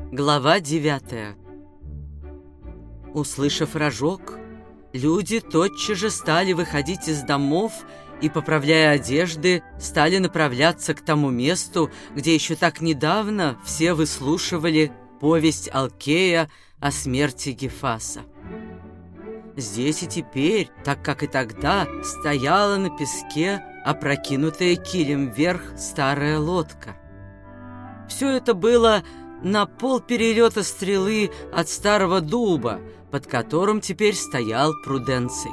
Глава 9. Услышав рожок, люди тотчас же стали выходить из домов и, поправляя одежды, стали направляться к тому месту, где еще так недавно все выслушивали повесть Алкея о смерти Гефаса. Здесь и теперь, так как и тогда, стояла на песке опрокинутая килем вверх старая лодка. Все это было на полперелета стрелы от старого дуба, под которым теперь стоял Пруденций.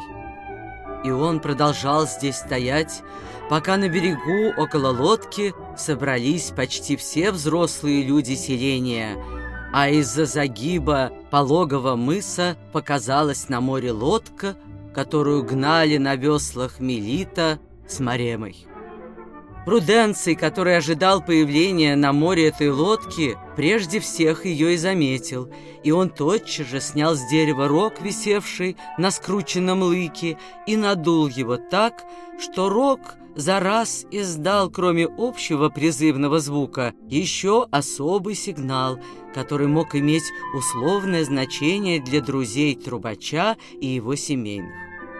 И он продолжал здесь стоять, пока на берегу около лодки собрались почти все взрослые люди селения, а из-за загиба пологого мыса показалась на море лодка, которую гнали на веслах Мелита с Маремой. Пруденций, который ожидал появления на море этой лодки, прежде всех ее и заметил, и он тотчас же снял с дерева рог, висевший на скрученном лыке, и надул его так, что рог за раз издал, кроме общего призывного звука, еще особый сигнал, который мог иметь условное значение для друзей трубача и его семейных.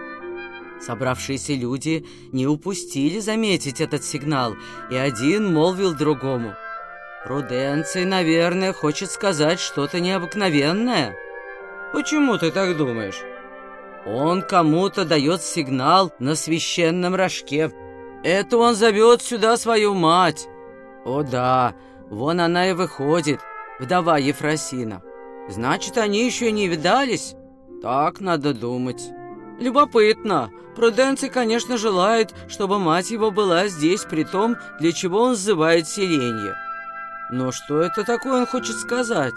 Собравшиеся люди не упустили заметить этот сигнал, и один молвил другому: «Пруденций, наверное, хочет сказать что-то необыкновенное». «Почему ты так думаешь?» «Он кому-то дает сигнал на священном рожке. Это он зовет сюда свою мать». «О да, вон она и выходит, вдова Ефросина. Значит, они еще не видались?» «Так надо думать». «Любопытно. Пруденций, конечно, желает, чтобы мать его была здесь, при том, для чего он сзывает селенье. Но что это такое он хочет сказать?»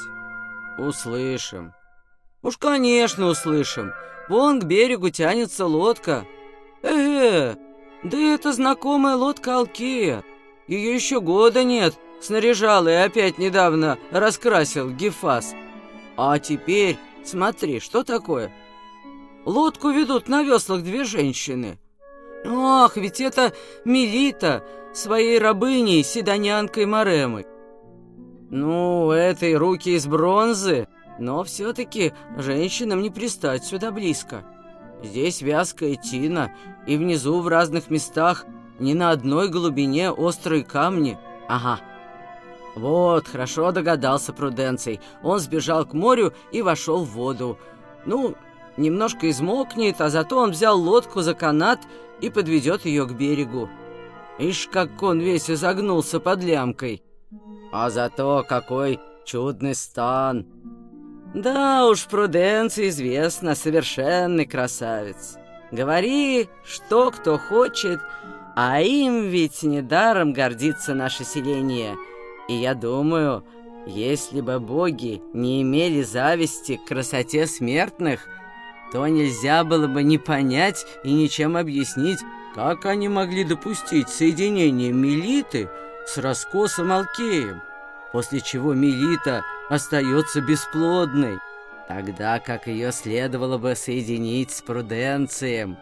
«Услышим». «Уж, конечно, услышим. Вон к берегу тянется лодка». Да это знакомая лодка Алкея. Ее еще года нет. Снаряжал и опять недавно раскрасил Гефас. А теперь, смотри, что такое?» Лодку ведут на веслах две женщины. Ах, ведь это Мелита своей рабыней, седонянкой Маремой. Ну, этой руки из бронзы, но все-таки женщинам не пристать сюда близко. Здесь вязкая тина, и внизу в разных местах ни на одной глубине острые камни. Ага. Вот, хорошо догадался Пруденций. Он сбежал к морю и вошел в воду. Ну, немножко измокнет, а зато он взял лодку за канат и подведет ее к берегу. Ишь, как он весь изогнулся под лямкой. А зато какой чудный стан. Да уж, Пруденций, известно, совершенный красавец. Говори, что кто хочет, а им ведь недаром гордится наше селение. И я думаю, если бы боги не имели зависти к красоте смертных, то нельзя было бы не понять и ничем объяснить, как они могли допустить соединение Мелиты с раскосом Алкеем, после чего Мелита остается бесплодной, тогда как ее следовало бы соединить с Пруденцием.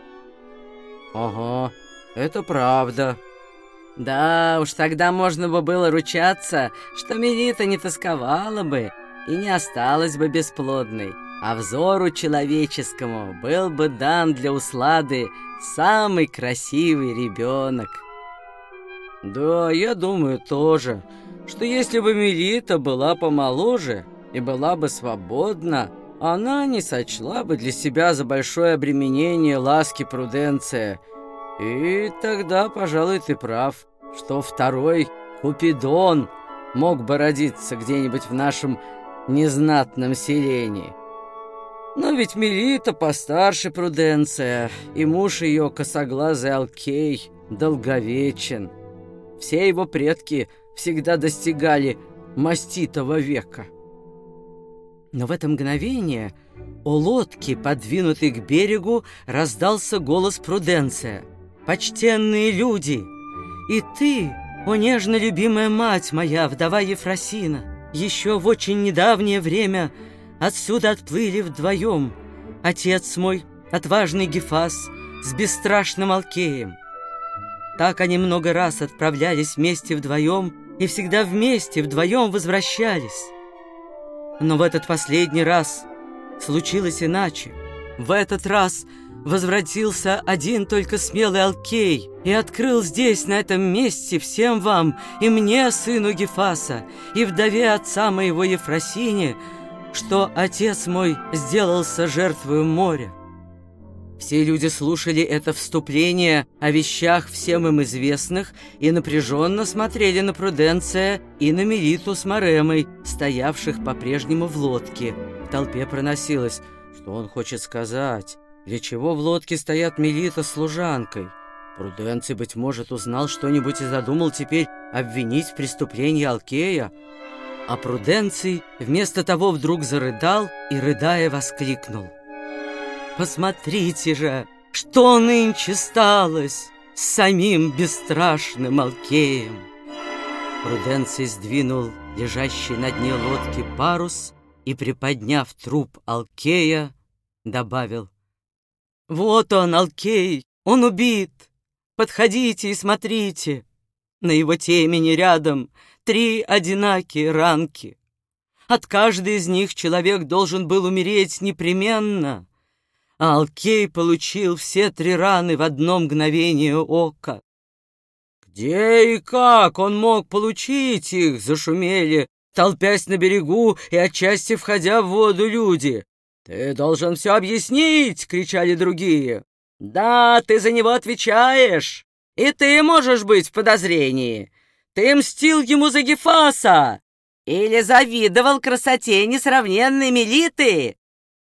Ага, это правда. Да уж, тогда можно бы было ручаться, что Мелита не тосковала бы и не осталась бы бесплодной, а взору человеческому был бы дан для услады самый красивый ребенок. Да, я думаю тоже, что если бы Мелита была помоложе и была бы свободна, она не сочла бы для себя за большое обременение ласки Пруденция. И тогда, пожалуй, ты прав, что второй Купидон мог бы родиться где-нибудь в нашем незнатном селении. Но ведь Мелита постарше Пруденция, и муж ее, косоглазый Алкей, долговечен. Все его предки всегда достигали маститого века. Но в это мгновение у лодки, подвинутой к берегу, раздался голос Пруденция: «Почтенные люди! И ты, о нежно любимая мать моя, вдова Ефросина, еще в очень недавнее время отсюда отплыли вдвоем отец мой, отважный Гефас, с бесстрашным Алкеем. Так они много раз отправлялись вместе вдвоем и всегда вместе вдвоем возвращались. Но в этот последний раз случилось иначе. В этот раз возвратился один только смелый Алкей и открыл здесь, на этом месте, всем вам, и мне, сыну Гефаса, и вдове отца моего Ефросине, что отец мой сделался жертвою моря. Все люди слушали это вступление о вещах всем им известных и напряженно смотрели на Пруденция и на Мелиту с Маремой, стоявших по-прежнему в лодке. В толпе проносилось: что он хочет сказать? Для чего в лодке стоят Мелита с служанкой? Пруденций, быть может, узнал что-нибудь и задумал теперь обвинить в преступлении Алкея. А Пруденций вместо того вдруг зарыдал и, рыдая, воскликнул: «Посмотрите же, что нынче сталось с самим бесстрашным Алкеем!» Пруденций сдвинул лежащий на дне лодки парус и, приподняв труп Алкея, добавил: «Вот он, Алкей, он убит! Подходите и смотрите! На его темени рядом 3 одинакие ранки. От каждой из них человек должен был умереть непременно, а Алкей получил все 3 раны в одно мгновение ока». «Где и как он мог получить их?» — зашумели, толпясь на берегу и отчасти входя в воду люди. «Ты должен все объяснить!» — кричали другие. «Да, ты за него отвечаешь, и ты можешь быть в подозрении. Ты мстил ему за Гефаса или завидовал красоте несравненной Мелиты?»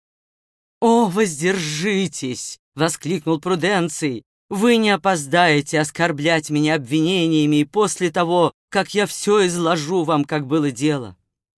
«О, воздержитесь!» — воскликнул Пруденций. «Вы не опоздаете оскорблять меня обвинениями после того, как я все изложу вам, как было дело.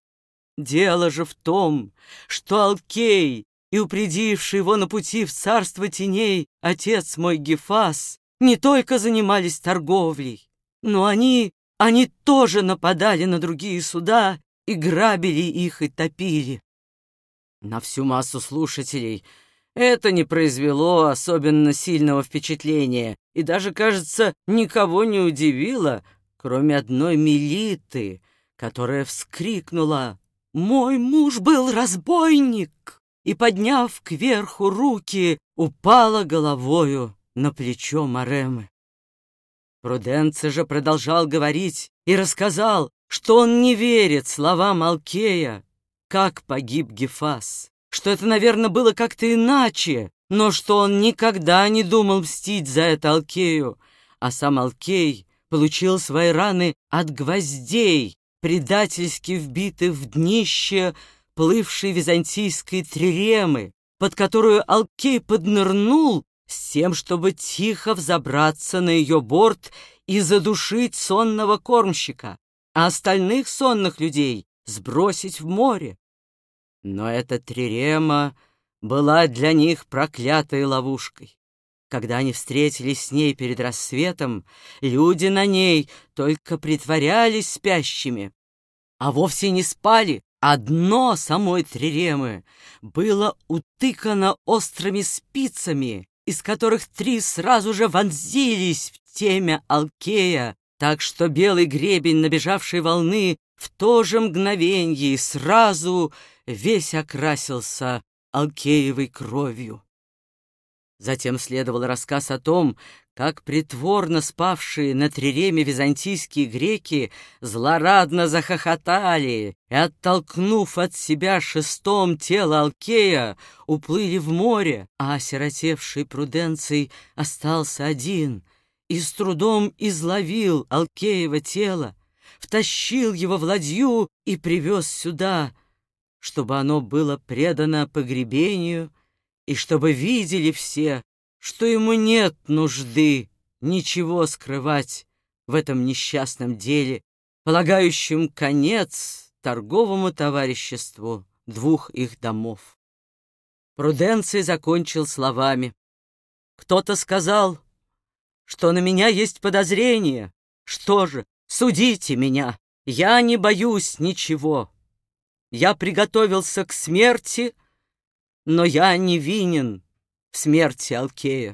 Дело же в том, что Алкей и упредивший его на пути в царство теней отец мой Гефас не только занимались торговлей, но они тоже нападали на другие суда и грабили их и топили». На всю массу слушателей это не произвело особенно сильного впечатления и даже, кажется, никого не удивило, кроме одной Мелиты, которая вскрикнула: «Мой муж был разбойник!» и, подняв кверху руки, упала головою на плечо Маремы. Пруденций же продолжал говорить и рассказал, что он не верит словам Алкея, как погиб Гефас, что это, наверное, было как-то иначе, но что он никогда не думал мстить за это Алкею, а сам Алкей получил свои раны от гвоздей, предательски вбитых в днище плывшей византийской триремы, под которую Алкей поднырнул с тем, чтобы тихо взобраться на ее борт и задушить сонного кормщика, а остальных сонных людей сбросить в море. Но эта трирема была для них проклятой ловушкой. Когда они встретились с ней перед рассветом, люди на ней только притворялись спящими, а вовсе не спали. А дно самой триремы было утыкано острыми спицами, из которых 3 сразу же вонзились в темя Алкея, так что белый гребень набежавшей волны в то же мгновенье сразу весь окрасился Алкеевой кровью. Затем следовал рассказ о том, как притворно спавшие на триреме византийские греки злорадно захохотали и, оттолкнув от себя шестом тело Алкея, уплыли в море, а осиротевший Пруденций остался один и с трудом изловил Алкеево тело, втащил его в ладью и привез сюда, чтобы оно было предано погребению и чтобы видели все, что ему нет нужды ничего скрывать в этом несчастном деле, полагающем конец торговому товариществу 2 их домов. Пруденций закончил словами: «Кто-то сказал, что на меня есть подозрение. Что же, судите меня, я не боюсь ничего. Я приготовился к смерти, но я не винен в смерти Алкея».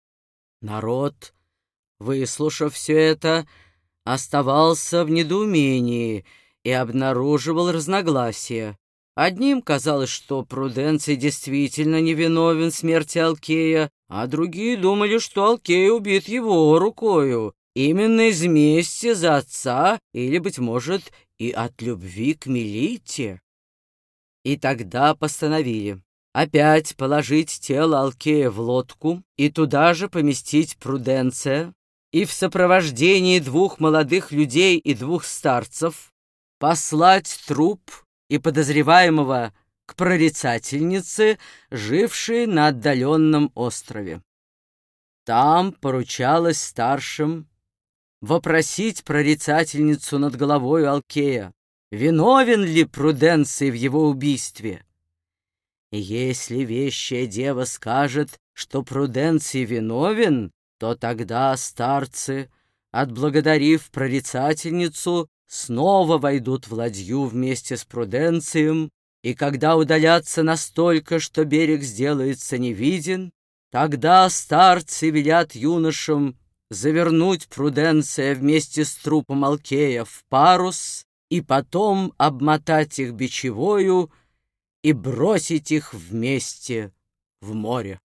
Народ, выслушав все это, оставался в недоумении и обнаруживал разногласия. Одним казалось, что Пруденций действительно невиновен в смерти Алкея, а другие думали, что Алкей убит его рукою, именно из мести за отца или, быть может, и от любви к Мелите. И тогда постановили опять положить тело Алкея в лодку и туда же поместить Пруденция, и в сопровождении 2 молодых людей и 2 старцев послать труп и подозреваемого к прорицательнице, жившей на отдаленном острове. Там поручалось старшим вопросить прорицательницу над головой Алкея, виновен ли Пруденций в его убийстве. И если вещая дева скажет, что Пруденций виновен, то тогда старцы, отблагодарив прорицательницу, снова войдут в ладью вместе с Пруденцием, и когда удалятся настолько, что берег сделается невиден, тогда старцы велят юношам завернуть Пруденция вместе с трупом Алкея в парус и потом обмотать их бичевою и бросить их вместе в море.